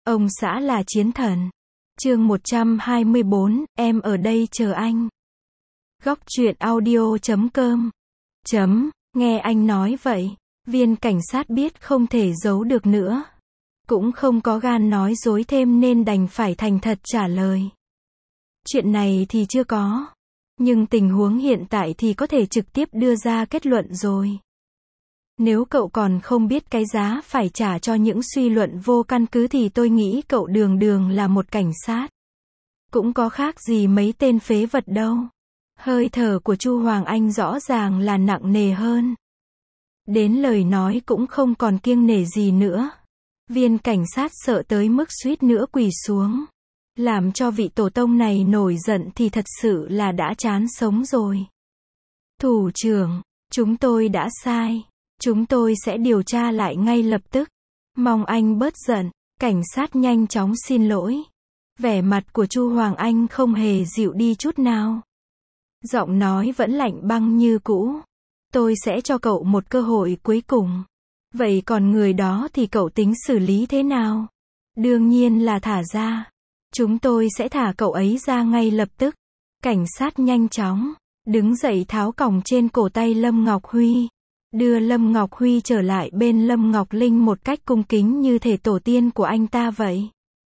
Ông xã là chiến thần. Chương 124, em ở đây chờ anh. Góc truyện audio.com. Nghe anh nói vậy, viên cảnh sát biết không thể giấu được nữa. Cũng không có gan nói dối thêm nên đành phải thành thật trả lời. Chuyện này thì chưa có. Nhưng tình huống hiện tại thì có thể trực tiếp đưa ra kết luận rồi. Nếu cậu còn không biết cái giá phải trả cho những suy luận vô căn cứ thì tôi nghĩ cậu đường đường là một cảnh sát. Cũng có khác gì mấy tên phế vật đâu. Hơi thở của Chu Hoàng Anh rõ ràng là nặng nề hơn. Đến lời nói cũng không còn kiêng nể gì nữa. Viên cảnh sát sợ tới mức suýt nữa quỳ xuống. Làm cho vị tổ tông này nổi giận thì thật sự là đã chán sống rồi. Thủ trưởng, chúng tôi đã sai. Chúng tôi sẽ điều tra lại ngay lập tức. Mong anh bớt giận. Cảnh sát nhanh chóng xin lỗi. Vẻ mặt của Chu Hoàng Anh không hề dịu đi chút nào. Giọng nói vẫn lạnh băng như cũ. Tôi sẽ cho cậu một cơ hội cuối cùng. Vậy còn người đó thì cậu tính xử lý thế nào? Đương nhiên là thả ra. Chúng tôi sẽ thả cậu ấy ra ngay lập tức. Cảnh sát nhanh chóng đứng dậy tháo còng trên cổ tay Lâm Ngọc Huy. Đưa Lâm Ngọc Huy trở lại bên Lâm Ngọc Linh một cách cung kính như thể tổ tiên của anh ta vậy.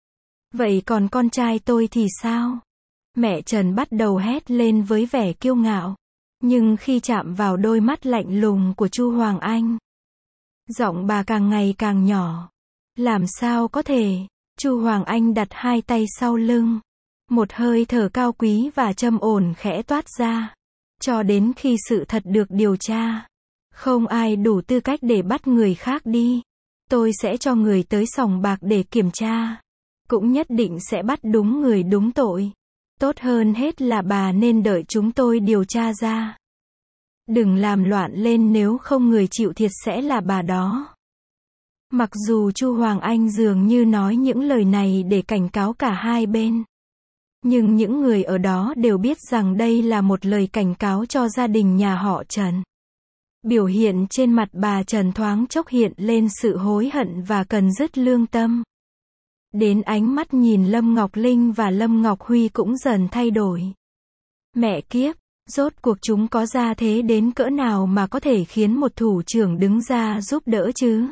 Vậy còn con trai tôi thì sao? Mẹ Trần bắt đầu hét lên với vẻ kiêu ngạo. Nhưng khi chạm vào đôi mắt lạnh lùng của Chu Hoàng Anh, giọng bà càng ngày càng nhỏ. Làm sao có thể? Chu Hoàng Anh đặt hai tay sau lưng. Một hơi thở cao quý và trầm ổn khẽ toát ra. Cho đến khi sự thật được điều tra, không ai đủ tư cách để bắt người khác đi. Tôi sẽ cho người tới sòng bạc để kiểm tra. Cũng nhất định sẽ bắt đúng người đúng tội. Tốt hơn hết là bà nên đợi chúng tôi điều tra ra. Đừng làm loạn lên, nếu không người chịu thiệt sẽ là bà đó. Mặc dù Chu Hoàng Anh dường như nói những lời này để cảnh cáo cả hai bên. Nhưng những người ở đó đều biết rằng đây là một lời cảnh cáo cho gia đình nhà họ Trần. Biểu hiện trên mặt bà Trần thoáng chốc hiện lên sự hối hận và cần dứt lương tâm. Đến ánh mắt nhìn Lâm Ngọc Linh và Lâm Ngọc Huy cũng dần thay đổi. Mẹ kiếp, rốt cuộc chúng có gia thế đến cỡ nào mà có thể khiến một thủ trưởng đứng ra giúp đỡ chứ?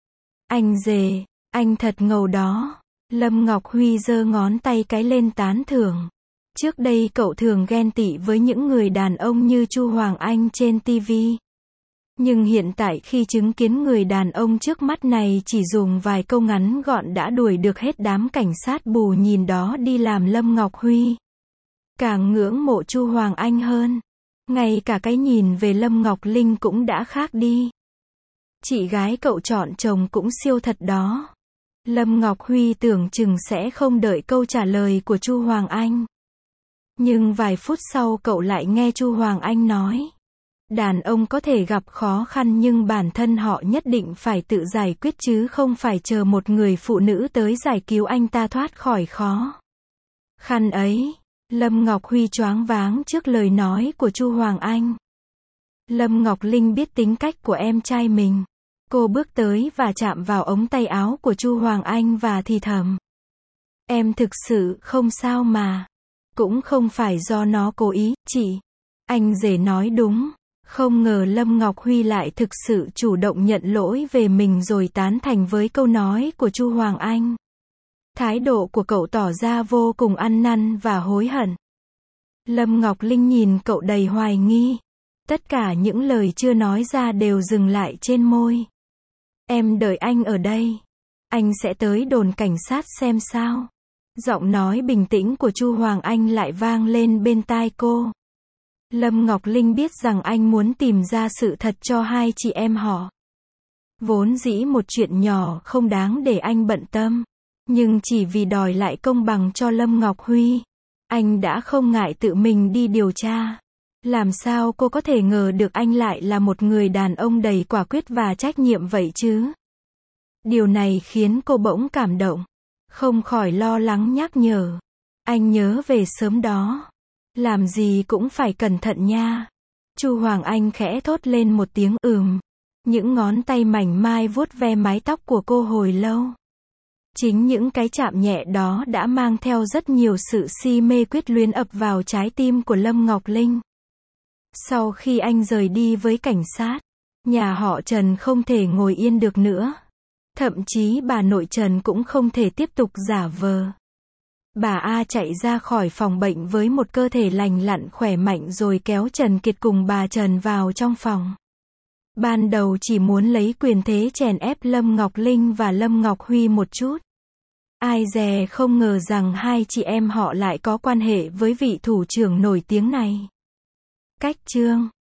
Anh Dề, anh thật ngầu đó. Lâm Ngọc Huy giơ ngón tay cái lên tán thưởng. Trước đây cậu thường ghen tị với những người đàn ông như Chu Hoàng Anh trên TV. Nhưng hiện tại khi chứng kiến người đàn ông trước mắt này chỉ dùng vài câu ngắn gọn đã đuổi được hết đám cảnh sát bù nhìn đó đi làm Lâm Ngọc Huy càng ngưỡng mộ Chu Hoàng Anh hơn. Ngay cả cái nhìn về Lâm Ngọc Linh cũng đã khác đi. Chị gái cậu chọn chồng cũng siêu thật đó. Lâm Ngọc Huy tưởng chừng sẽ không đợi câu trả lời của Chu Hoàng Anh. Nhưng vài phút sau cậu lại nghe Chu Hoàng Anh nói. Đàn ông có thể gặp khó khăn nhưng bản thân họ nhất định phải tự giải quyết chứ không phải chờ một người phụ nữ tới giải cứu anh ta thoát khỏi khó khăn ấy. Lâm Ngọc Huy choáng váng trước lời nói của Chu Hoàng Anh. Lâm Ngọc Linh biết tính cách của em trai mình. Cô bước tới và chạm vào ống tay áo của Chu Hoàng Anh và thì thầm. Em thực sự không sao mà. Cũng không phải do nó cố ý, chị. Anh Rể nói đúng. Không ngờ Lâm Ngọc Huy lại thực sự chủ động nhận lỗi về mình rồi tán thành với câu nói của Chu Hoàng Anh. Thái độ của cậu tỏ ra vô cùng ăn năn và hối hận. Lâm Ngọc Linh nhìn cậu đầy hoài nghi. Tất cả những lời chưa nói ra đều dừng lại trên môi. Em đợi anh ở đây. Anh sẽ tới đồn cảnh sát xem sao. Giọng nói bình tĩnh của Chu Hoàng Anh lại vang lên bên tai cô. Lâm Ngọc Linh biết rằng anh muốn tìm ra sự thật cho hai chị em họ. Vốn dĩ một chuyện nhỏ không đáng để anh bận tâm. Nhưng chỉ vì đòi lại công bằng cho Lâm Ngọc Huy, anh đã không ngại tự mình đi điều tra. Làm sao cô có thể ngờ được anh lại là một người đàn ông đầy quả quyết và trách nhiệm vậy chứ? Điều này khiến cô bỗng cảm động. Không khỏi lo lắng nhắc nhở. Anh nhớ về sớm đó. Làm gì cũng phải cẩn thận nha. Chu Hoàng Anh khẽ thốt lên một tiếng Những ngón tay mảnh mai vuốt ve mái tóc của cô hồi lâu. Chính những cái chạm nhẹ đó đã mang theo rất nhiều sự si mê quyết luyến ập vào trái tim của Lâm Ngọc Linh. Sau khi anh rời đi với cảnh sát, nhà họ Trần không thể ngồi yên được nữa. Thậm chí bà nội Trần cũng không thể tiếp tục giả vờ. Bà A chạy ra khỏi phòng bệnh với một cơ thể lành lặn khỏe mạnh rồi kéo Trần Kiệt cùng bà Trần vào trong phòng. Ban đầu chỉ muốn lấy quyền thế chèn ép Lâm Ngọc Linh và Lâm Ngọc Huy một chút. Ai dè không ngờ rằng hai chị em họ lại có quan hệ với vị thủ trưởng nổi tiếng này. Cách chương